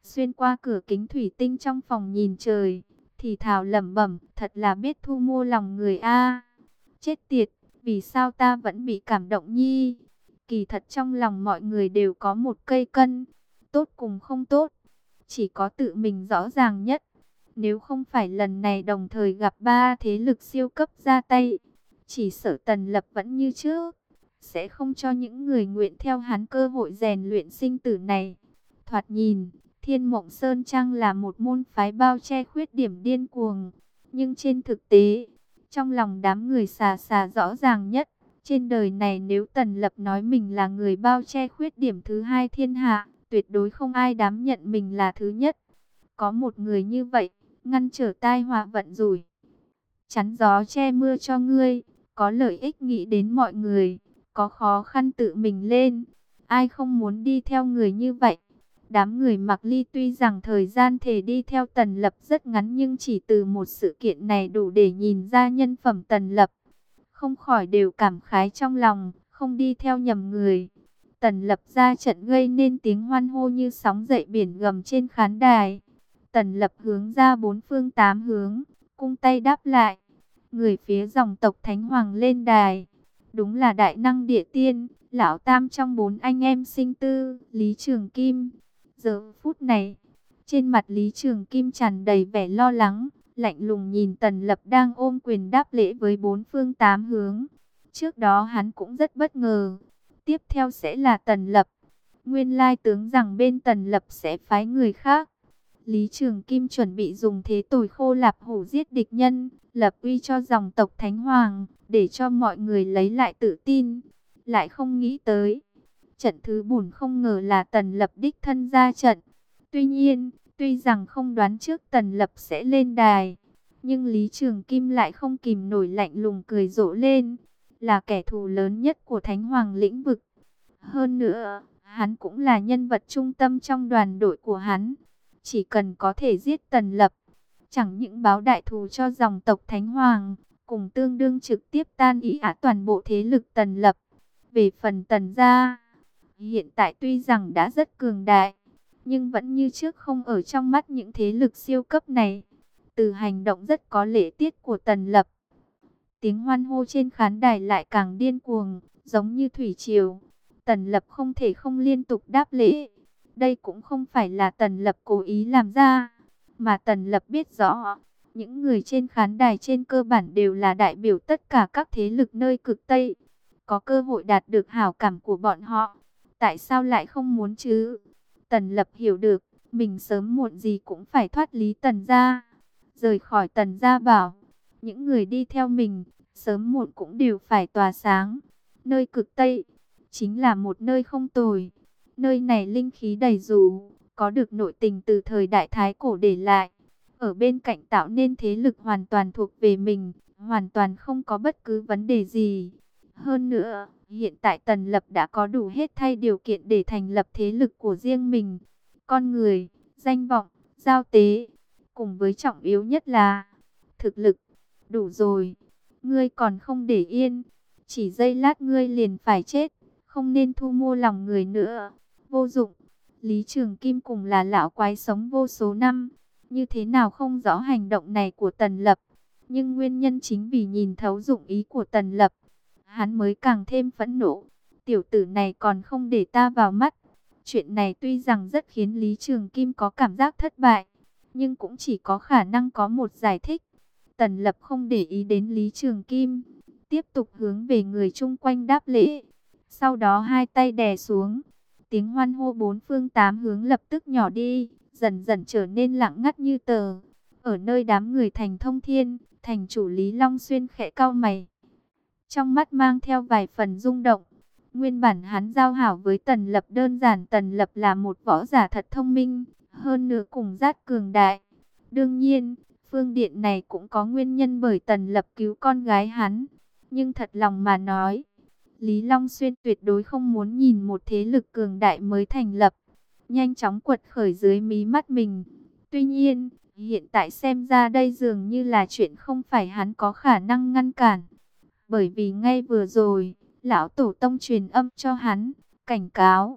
xuyên qua cửa kính thủy tinh trong phòng nhìn trời, thì thào lẩm bẩm, thật là biết thu mua lòng người a. Chết tiệt, vì sao ta vẫn bị cảm động nhi? Kỳ thật trong lòng mọi người đều có một cây cân, tốt cùng không tốt, chỉ có tự mình rõ ràng nhất. Nếu không phải lần này đồng thời gặp ba thế lực siêu cấp ra tay, chỉ sợ Tần Lập vẫn như trước, sẽ không cho những người nguyện theo hắn cơ hội rèn luyện sinh tử này. Thoạt nhìn, Thiên Mộng Sơn Trang là một môn phái bao che khuyết điểm điên cuồng, nhưng trên thực tế, trong lòng đám người xà xà rõ ràng nhất. Trên đời này nếu Tần Lập nói mình là người bao che khuyết điểm thứ hai thiên hạ, tuyệt đối không ai dám nhận mình là thứ nhất. Có một người như vậy, ngăn trở tai họa vận rủi, chắn gió che mưa cho ngươi, có lợi ích nghĩ đến mọi người, có khó khăn tự mình lên. Ai không muốn đi theo người như vậy? Đám người Mạc Ly tuy rằng thời gian thể đi theo Tần Lập rất ngắn, nhưng chỉ từ một sự kiện này đủ để nhìn ra nhân phẩm Tần Lập. Không khỏi đều cảm khái trong lòng, không đi theo nhầm người. Tần Lập ra trận gây nên tiếng hoan hô như sóng dậy biển gầm trên khán đài. Tần Lập hướng ra bốn phương tám hướng, cung tay đáp lại. Người phía dòng tộc Thánh Hoàng lên đài. Đúng là đại năng địa tiên, lão tam trong bốn anh em sinh tư, Lý Trường Kim. Giờ phút này, trên mặt Lý Trường Kim tràn đầy vẻ lo lắng, lạnh lùng nhìn Tần Lập đang ôm quyền đáp lễ với bốn phương tám hướng. Trước đó hắn cũng rất bất ngờ, tiếp theo sẽ là Tần Lập. Nguyên lai tướng rằng bên Tần Lập sẽ phái người khác. Lý Trường Kim chuẩn bị dùng thế tồi khô lạp hổ giết địch nhân, lập uy cho dòng tộc Thánh Hoàng, để cho mọi người lấy lại tự tin. Lại không nghĩ tới, trận thứ bùn không ngờ là Tần Lập đích thân ra trận. Tuy nhiên, tuy rằng không đoán trước Tần Lập sẽ lên đài, nhưng Lý Trường Kim lại không kìm nổi lạnh lùng cười rộ lên. Là kẻ thù lớn nhất của Thánh Hoàng lĩnh vực. Hơn nữa, hắn cũng là nhân vật trung tâm trong đoàn đội của hắn. Chỉ cần có thể giết Tần Lập, chẳng những báo đại thù cho dòng tộc Thánh Hoàng, cùng tương đương trực tiếp tan ỷ ả toàn bộ thế lực Tần Lập. Về phần Tần gia, hiện tại tuy rằng đã rất cường đại, nhưng vẫn như trước không ở trong mắt những thế lực siêu cấp này. Từ hành động rất có lễ tiết của Tần Lập, tiếng hoan hô trên khán đài lại càng điên cuồng, giống như thủy triều. Tần Lập không thể không liên tục đáp lễ. Đây cũng không phải là Tần Lập cố ý làm ra, mà Tần Lập biết rõ, những người trên khán đài trên cơ bản đều là đại biểu tất cả các thế lực nơi cực Tây. Có cơ hội đạt được hảo cảm của bọn họ, tại sao lại không muốn chứ? Tần Lập hiểu được, mình sớm muộn gì cũng phải thoát ly Tần gia, rời khỏi Tần gia bảo. Những người đi theo mình, sớm muộn cũng đều phải tỏa sáng. Nơi cực Tây, chính là một nơi không tồi. Nơi này linh khí đầy dù, có được nội tình từ thời Đại Thái Cổ để lại. Ở bên cạnh tạo nên thế lực hoàn toàn thuộc về mình, hoàn toàn không có bất cứ vấn đề gì. Hơn nữa, hiện tại Tần Lập đã có đủ hết thảy điều kiện để thành lập thế lực của riêng mình. Con người, danh vọng, giao tế, cùng với trọng yếu nhất là thực lực. Đủ rồi, ngươi còn không để yên, chỉ giây lát ngươi liền phải chết, không nên thu mua lòng người nữa. Vô dụng, Lý Trường Kim cùng là lão quái sống vô số năm, như thế nào không rõ hành động này của Tần Lập. Nhưng nguyên nhân chính vì nhìn thấu dụng ý của Tần Lập, hắn mới càng thêm phẫn nộ. Tiểu tử này còn không để ta vào mắt. Chuyện này tuy rằng rất khiến Lý Trường Kim có cảm giác thất bại, nhưng cũng chỉ có khả năng có một giải thích. Tần Lập không để ý đến Lý Trường Kim, tiếp tục hướng về người chung quanh đáp lễ. Sau đó hai tay đè xuống, tiếng hoan hô bốn phương tám hướng lập tức nhỏ đi, dần dần trở nên lặng ngắt như tờ. Ở nơi đám người Thành Thông Thiên, thành chủ Lý Long Xuyên khẽ cau mày, trong mắt mang theo vài phần rung động. Nguyên bản hắn giao hảo với Tần Lập đơn giản, Tần Lập là một võ giả thật thông minh, hơn nữa cùng rất cường đại. Đương nhiên, phương điện này cũng có nguyên nhân bởi Tần Lập cứu con gái hắn. Nhưng thật lòng mà nói, Lý Long Xuyên tuyệt đối không muốn nhìn một thế lực cường đại mới thành lập nhanh chóng quật khởi dưới mí mắt mình. Tuy nhiên, hiện tại xem ra đây dường như là chuyện không phải hắn có khả năng ngăn cản. Bởi vì ngay vừa rồi, lão tổ tông truyền âm cho hắn, cảnh cáo,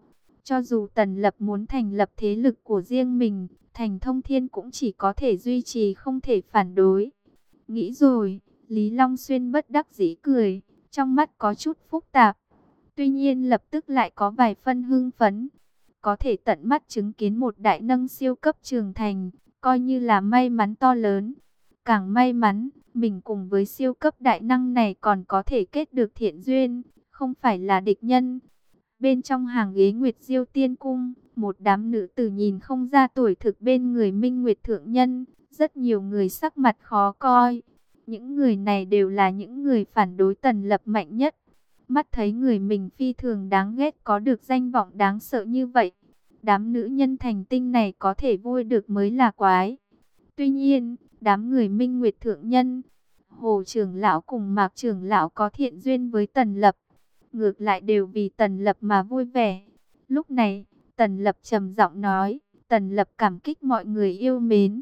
Cho dù Tần Lập muốn thành lập thế lực của riêng mình, Thành Thông Thiên cũng chỉ có thể duy trì không thể phản đối. Nghĩ rồi, Lý Long Xuyên bất đắc dĩ cười, trong mắt có chút phức tạp. Tuy nhiên lập tức lại có vài phân hưng phấn. Có thể tận mắt chứng kiến một đại nâng siêu cấp trưởng thành, coi như là may mắn to lớn. Càng may mắn, mình cùng với siêu cấp đại năng này còn có thể kết được thiện duyên, không phải là địch nhân. Bên trong hàng ghế Nguyệt Diêu Tiên Cung, một đám nữ tử nhìn không ra tuổi thực bên người Minh Nguyệt Thượng Nhân, rất nhiều người sắc mặt khó coi. Những người này đều là những người phản đối Tần Lập mạnh nhất. Mắt thấy người mình phi thường đáng ghét có được danh vọng đáng sợ như vậy. Đám nữ nhân thành tinh này có thể vui được mới là quái. Tuy nhiên, đám người Minh Nguyệt Thượng Nhân, Hồ trưởng lão cùng Mạc trưởng lão có thiện duyên với Tần Lập. Ngược lại đều vì Tần Lập mà vui vẻ. Lúc này, Tần Lập trầm giọng nói, Tần Lập cảm kích mọi người yêu mến.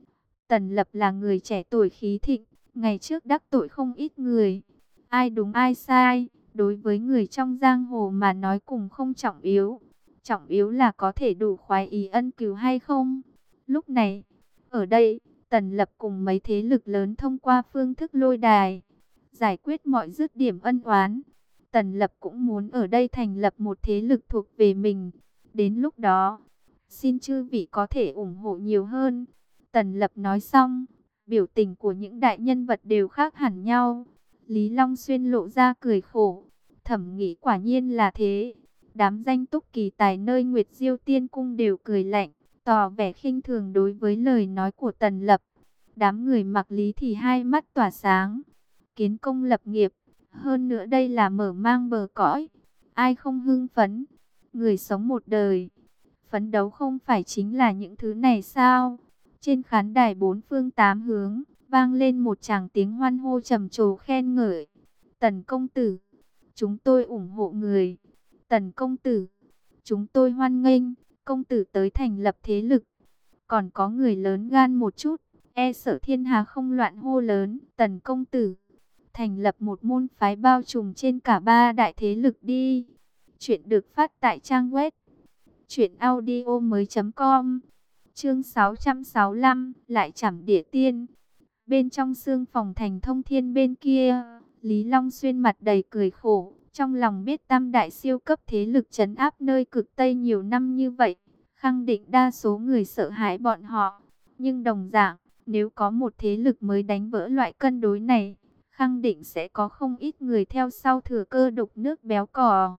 Tần Lập là người trẻ tuổi khí thịnh, ngày trước đắc tội không ít người. Ai đúng ai sai, đối với người trong giang hồ mà nói cùng không trọng yếu. Trọng yếu là có thể đủ khoái ý ân cứu hay không. Lúc này, ở đây, Tần Lập cùng mấy thế lực lớn thông qua phương thức lôi đài, giải quyết mọi dứt điểm ân oán. Tần Lập cũng muốn ở đây thành lập một thế lực thuộc về mình. Đến lúc đó, xin chư vị có thể ủng hộ nhiều hơn. Tần Lập nói xong, biểu tình của những đại nhân vật đều khác hẳn nhau. Lý Long Xuyên lộ ra cười khổ, thẩm nghĩ quả nhiên là thế. Đám danh túc kỳ tài nơi Nguyệt Diêu Tiên Cung đều cười lạnh, tỏ vẻ khinh thường đối với lời nói của Tần Lập. Đám người mặc Lý thì hai mắt tỏa sáng, kiến công lập nghiệp. Hơn nữa đây là mở mang bờ cõi, ai không hưng phấn. Người sống một đời, phấn đấu không phải chính là những thứ này sao? Trên khán đài bốn phương tám hướng, vang lên một tràng tiếng hoan hô trầm trồ khen ngợi. Tần công tử, chúng tôi ủng hộ người. Tần công tử, chúng tôi hoan nghênh, công tử tới thành lập thế lực. Còn có người lớn gan một chút, e sợ thiên hà không loạn hô lớn. Tần công tử, thành lập một môn phái bao trùm trên cả ba đại thế lực đi. Chuyện được phát tại trang web truyện audio mới chấm com. Chương sáu trăm sáu mươi lăm, lại chảm địa tiên. Bên trong xương phòng Thành Thông Thiên bên kia, Lý Long Xuyên mặt đầy cười khổ, trong lòng biết tam đại siêu cấp thế lực trấn áp nơi cực Tây nhiều năm như vậy, khẳng định đa số người sợ hãi bọn họ. Nhưng đồng dạng, nếu có một thế lực mới đánh vỡ loại cân đối này, khẳng định sẽ có không ít người theo sau thừa cơ đục nước béo cò.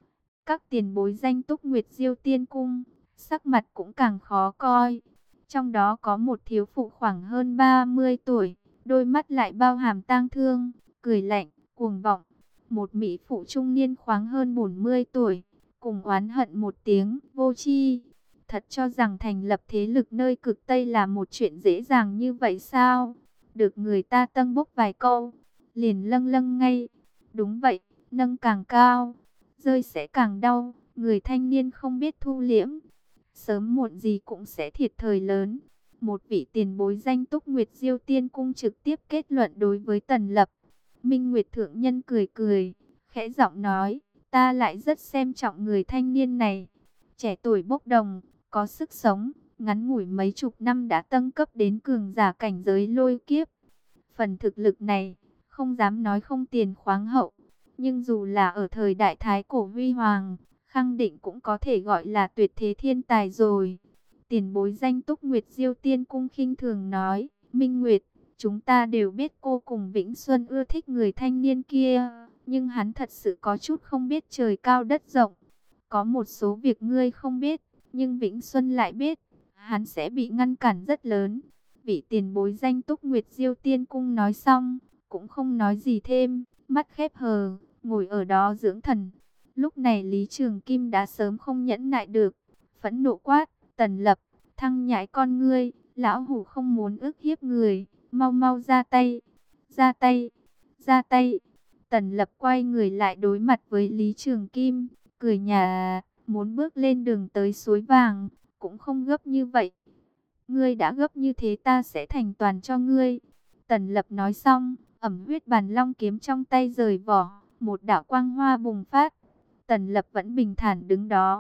Các tiền bối danh túc Nguyệt Diêu Tiên Cung, sắc mặt cũng càng khó coi. Trong đó có một thiếu phụ khoảng hơn ba mươi tuổi, đôi mắt lại bao hàm tang thương, cười lạnh, cuồng vọng. Một mỹ phụ trung niên khoảng hơn bốn mươi tuổi, cùng oán hận một tiếng, vô tri. Thật cho rằng thành lập thế lực nơi cực Tây là một chuyện dễ dàng như vậy sao? Được người ta tâng bốc vài câu, liền lâng lâng ngay. Đúng vậy, nâng càng cao, rơi sẽ càng đau. Người thanh niên không biết thu liễm, sớm muộn gì cũng sẽ thiệt thời lớn. Một vị tiền bối danh túc Nguyệt Diêu Tiên Cung trực tiếp kết luận đối với Tần Lập. Minh Nguyệt Thượng Nhân cười cười, khẽ giọng nói, ta lại rất xem trọng người thanh niên này. Trẻ tuổi bốc đồng, có sức sống, ngắn ngủi mấy chục năm đã tăng cấp đến cường giả cảnh giới lôi kiếp. Phần thực lực này, không dám nói không tiền khoáng hậu, nhưng dù là ở thời đại Thái Cổ huy hoàng, khẳng định cũng có thể gọi là tuyệt thế thiên tài rồi. Tiền bối danh túc Nguyệt Diêu Tiên Cung khinh thường nói, Minh Nguyệt, chúng ta đều biết cô cùng Vĩnh Xuân ưa thích người thanh niên kia, nhưng hắn thật sự có chút không biết trời cao đất rộng. Có một số việc ngươi không biết, nhưng Vĩnh Xuân lại biết, hắn sẽ bị ngăn cản rất lớn. Vị tiền bối danh túc Nguyệt Diêu Tiên Cung nói xong, cũng không nói gì thêm, mắt khép hờ, ngồi ở đó dưỡng thần. Lúc này Lý Trường Kim đã sớm không nhẫn nại được, phẫn nộ quát, Tần Lập, thăng nhãi con ngươi, lão hủ không muốn ức hiếp người, mau mau ra tay, ra tay, ra tay. Tần Lập quay người lại đối mặt với Lý Trường Kim, cười nhả, muốn bước lên đường tới suối vàng, cũng không gấp như vậy. Ngươi đã gấp như thế ta sẽ thành toàn cho ngươi. Tần Lập nói xong, ẩm huyết bàn long kiếm trong tay rời vỏ, một đạo quang hoa bùng phát. Tần Lập vẫn bình thản đứng đó.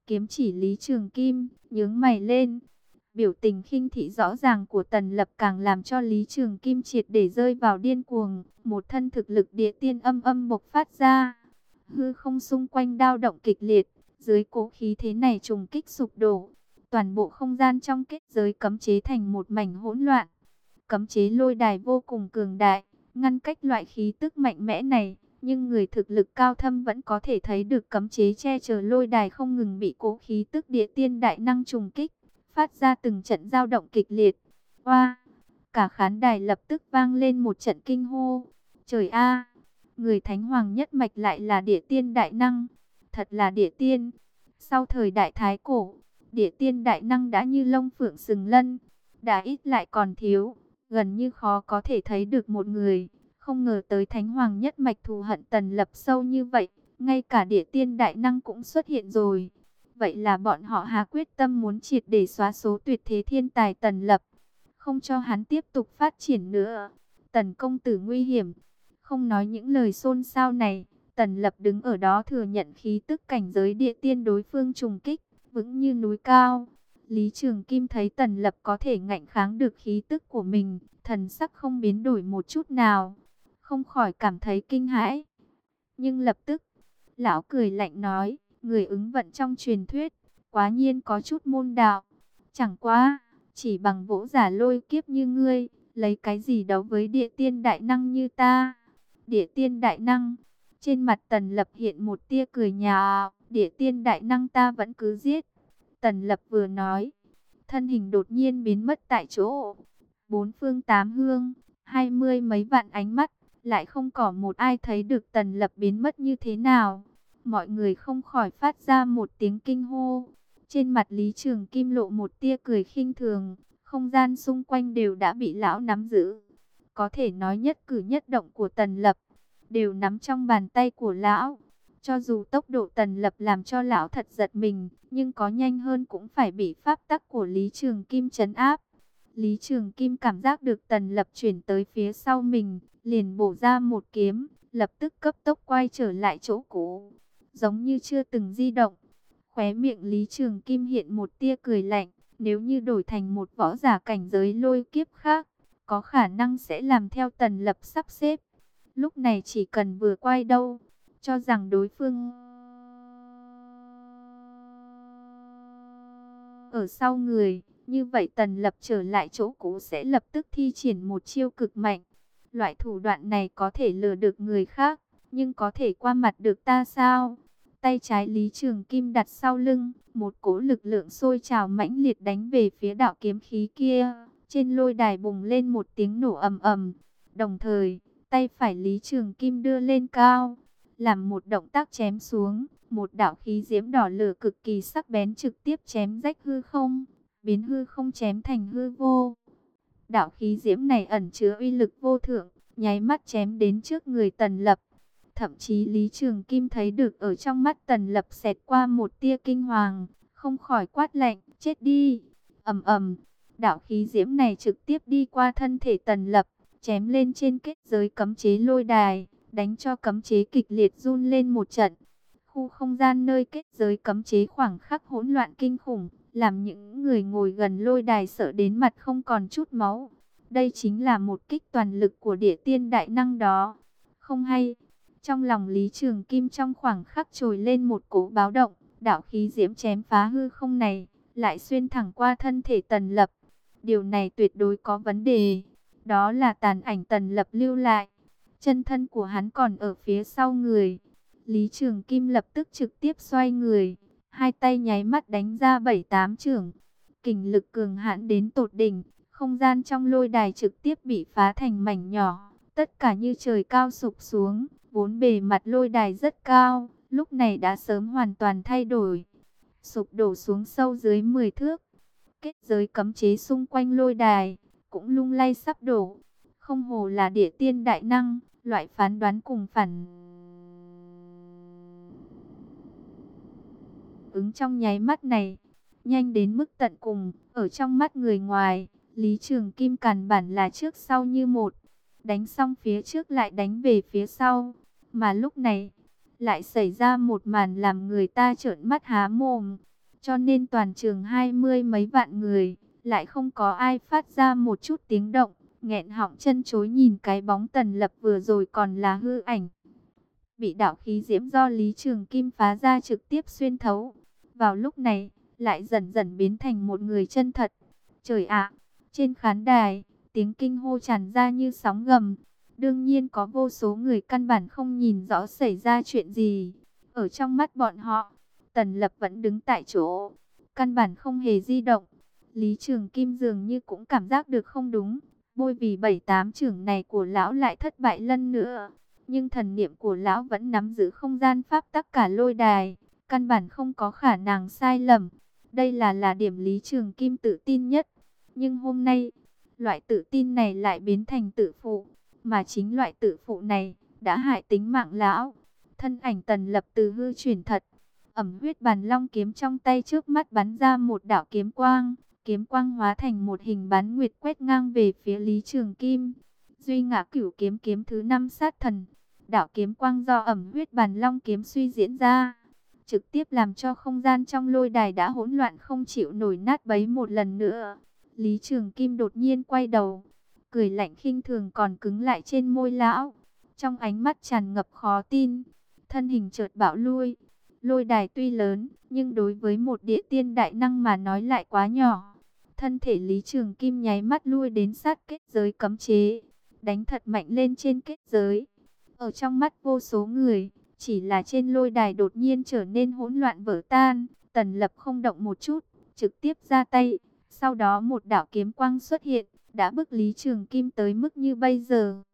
kiếm chỉ Lý Trường Kim, nhướng mày lên. Biểu tình khinh thị rõ ràng của Tần Lập càng làm cho Lý Trường Kim triệt để rơi vào điên cuồng. Một thân thực lực địa tiên âm âm bộc phát ra. Hư không xung quanh dao động kịch liệt. Dưới cố khí thế này trùng kích sụp đổ. Toàn bộ không gian trong kết giới cấm chế thành một mảnh hỗn loạn. Cấm chế lôi đài vô cùng cường đại, ngăn cách loại khí tức mạnh mẽ này. Nhưng người thực lực cao thâm vẫn có thể thấy được cấm chế che chở lôi đài không ngừng bị cố khí tức địa tiên đại năng trùng kích. Phát ra từng trận dao động kịch liệt. Oa! Cả khán đài lập tức vang lên một trận kinh hô. Trời a! Người thánh hoàng nhất mạch lại là địa tiên đại năng. Thật là địa tiên. Sau thời đại thái cổ, địa tiên đại năng đã như lông phượng sừng lân. Đã ít lại còn thiếu. Gần như khó có thể thấy được một người. Không ngờ tới thánh hoàng nhất mạch thù hận Tần Lập sâu như vậy. Ngay cả địa tiên đại năng cũng xuất hiện rồi. Vậy là bọn họ hà quyết tâm muốn triệt để xóa số tuyệt thế thiên tài Tần Lập. Không cho hắn tiếp tục phát triển nữa. Tần công tử nguy hiểm. Không nói những lời xôn xao này. Tần Lập đứng ở đó thừa nhận khí tức cảnh giới địa tiên đối phương trùng kích. Vững như núi cao. Lý Trường Kim thấy Tần Lập có thể ngạnh kháng được khí tức của mình. Thần sắc không biến đổi một chút nào. Không khỏi cảm thấy kinh hãi. Nhưng lập tức, lão cười lạnh nói. Người ứng vận trong truyền thuyết, quá nhiên có chút môn đạo. Chẳng qua, chỉ bằng vỗ giả lôi kiếp như ngươi, lấy cái gì đấu với địa tiên đại năng như ta? Địa tiên đại năng, trên mặt Tần Lập hiện một tia cười nhạo, địa tiên đại năng ta vẫn cứ giết. Tần Lập vừa nói, thân hình đột nhiên biến mất tại chỗ. Bốn phương tám hương, hai mươi mấy vạn ánh mắt, lại không có một ai thấy được Tần Lập biến mất như thế nào. Mọi người không khỏi phát ra một tiếng kinh hô. Trên mặt Lý Trường Kim lộ một tia cười khinh thường. Không gian xung quanh đều đã bị lão nắm giữ. Có thể nói nhất cử nhất động của Tần Lập đều nắm trong bàn tay của lão. Cho dù tốc độ Tần Lập làm cho lão thật giật mình, nhưng có nhanh hơn cũng phải bị pháp tắc của Lý Trường Kim trấn áp. Lý Trường Kim cảm giác được Tần Lập chuyển tới phía sau mình, liền bổ ra một kiếm, lập tức cấp tốc quay trở lại chỗ cũ. Giống như chưa từng di động. Khóe miệng Lý Trường Kim hiện một tia cười lạnh. Nếu như đổi thành một võ giả cảnh giới lôi kiếp khác, có khả năng sẽ làm theo Tần Lập sắp xếp. Lúc này chỉ cần vừa quay đâu, cho rằng đối phương ở sau người. Như vậy Tần Lập trở lại chỗ cũ sẽ lập tức thi triển một chiêu cực mạnh. Loại thủ đoạn này có thể lừa được người khác, nhưng có thể qua mặt được ta sao? Tay trái Lý Trường Kim đặt sau lưng, một cỗ lực lượng sôi trào mãnh liệt đánh về phía đạo kiếm khí kia. Trên lôi đài bùng lên một tiếng nổ ầm ầm. Đồng thời, tay phải Lý Trường Kim đưa lên cao, làm một động tác chém xuống. Một đạo khí diễm đỏ lửa cực kỳ sắc bén trực tiếp chém rách hư không, biến hư không chém thành hư vô. Đạo khí diễm này ẩn chứa uy lực vô thượng, nháy mắt chém đến trước người Tần Lập. Thậm chí Lý Trường Kim thấy được ở trong mắt Tần Lập xẹt qua một tia kinh hoàng, không khỏi quát lạnh, chết đi. Ầm ầm, đạo khí diễm này trực tiếp đi qua thân thể Tần Lập, chém lên trên kết giới cấm chế lôi đài, đánh cho cấm chế kịch liệt run lên một trận. Khu không gian nơi kết giới cấm chế khoảng khắc hỗn loạn kinh khủng, làm những người ngồi gần lôi đài sợ đến mặt không còn chút máu. Đây chính là một kích toàn lực của địa tiên đại năng đó. Không hay. Trong lòng Lý Trường Kim trong khoảng khắc trồi lên một cỗ báo động. Đạo khí diễm chém phá hư không này, lại xuyên thẳng qua thân thể Tần Lập. Điều này tuyệt đối có vấn đề. Đó là tàn ảnh Tần Lập lưu lại. Chân thân của hắn còn ở phía sau người. Lý Trường Kim lập tức trực tiếp xoay người. Hai tay nháy mắt đánh ra bảy tám chưởng. Kình lực cường hãn đến tột đỉnh. Không gian trong lôi đài trực tiếp bị phá thành mảnh nhỏ. Tất cả như trời cao sụp xuống. Vốn bề mặt lôi đài rất cao, lúc này đã sớm hoàn toàn thay đổi. Sụp đổ xuống sâu dưới mười thước. Kết giới cấm chế xung quanh lôi đài, cũng lung lay sắp đổ. Không hồ là địa tiên đại năng, loại phán đoán cùng phản ứng trong nháy mắt này, nhanh đến mức tận cùng. Ở trong mắt người ngoài, Lý Trường Kim càn bản là trước sau như một. Đánh xong phía trước lại đánh về phía sau. Mà lúc này, lại xảy ra một màn làm người ta trợn mắt há mồm. cho nên toàn trường hai mươi mấy vạn người, lại không có ai phát ra một chút tiếng động, nghẹn họng chân chối nhìn cái bóng Tần Lập vừa rồi còn là hư ảnh. Bị đạo khí diễm do Lý Trường Kim phá ra trực tiếp xuyên thấu. Vào lúc này, lại dần dần biến thành một người chân thật. Trời ạ, trên khán đài, tiếng kinh hô tràn ra như sóng gầm. Đương nhiên có vô số người căn bản không nhìn rõ xảy ra chuyện gì. Ở trong mắt bọn họ, Tần Lập vẫn đứng tại chỗ, căn bản không hề di động. Lý Trường Kim dường như cũng cảm giác được không đúng, bôi vì bảy tám trưởng này của lão lại thất bại lần nữa. Nhưng thần niệm của lão vẫn nắm giữ không gian pháp tắc cả lôi đài, căn bản không có khả năng sai lầm. Đây là là điểm Lý Trường Kim tự tin nhất. Nhưng hôm nay, loại tự tin này lại biến thành tự phụ, mà chính loại tự phụ này đã hại tính mạng lão. Thân ảnh Tần Lập từ hư chuyển thật, ẩm huyết bàn long kiếm trong tay trước mắt bắn ra một đạo kiếm quang, kiếm quang hóa thành một hình bán nguyệt quét ngang về phía Lý Trường Kim. Duy Ngã Cửu kiếm kiếm thứ năm sát thần, đạo kiếm quang do ẩm huyết bàn long kiếm suy diễn ra, trực tiếp làm cho không gian trong lôi đài đã hỗn loạn không chịu nổi nát bấy một lần nữa. Lý Trường Kim đột nhiên quay đầu, cười lạnh khinh thường còn cứng lại trên môi lão, trong ánh mắt tràn ngập khó tin, thân hình chợt bạo lui. Lôi đài tuy lớn, nhưng đối với một địa tiên đại năng mà nói lại quá nhỏ. Thân thể Lý Trường Kim nháy mắt lui đến sát kết giới cấm chế, đánh thật mạnh lên trên kết giới. Ở trong mắt vô số người, chỉ là trên lôi đài đột nhiên trở nên hỗn loạn vỡ tan. Tần Lập không động một chút, trực tiếp ra tay. Sau đó một đạo kiếm quang xuất hiện, đã bức Lý Trường Kim tới mức như bây giờ.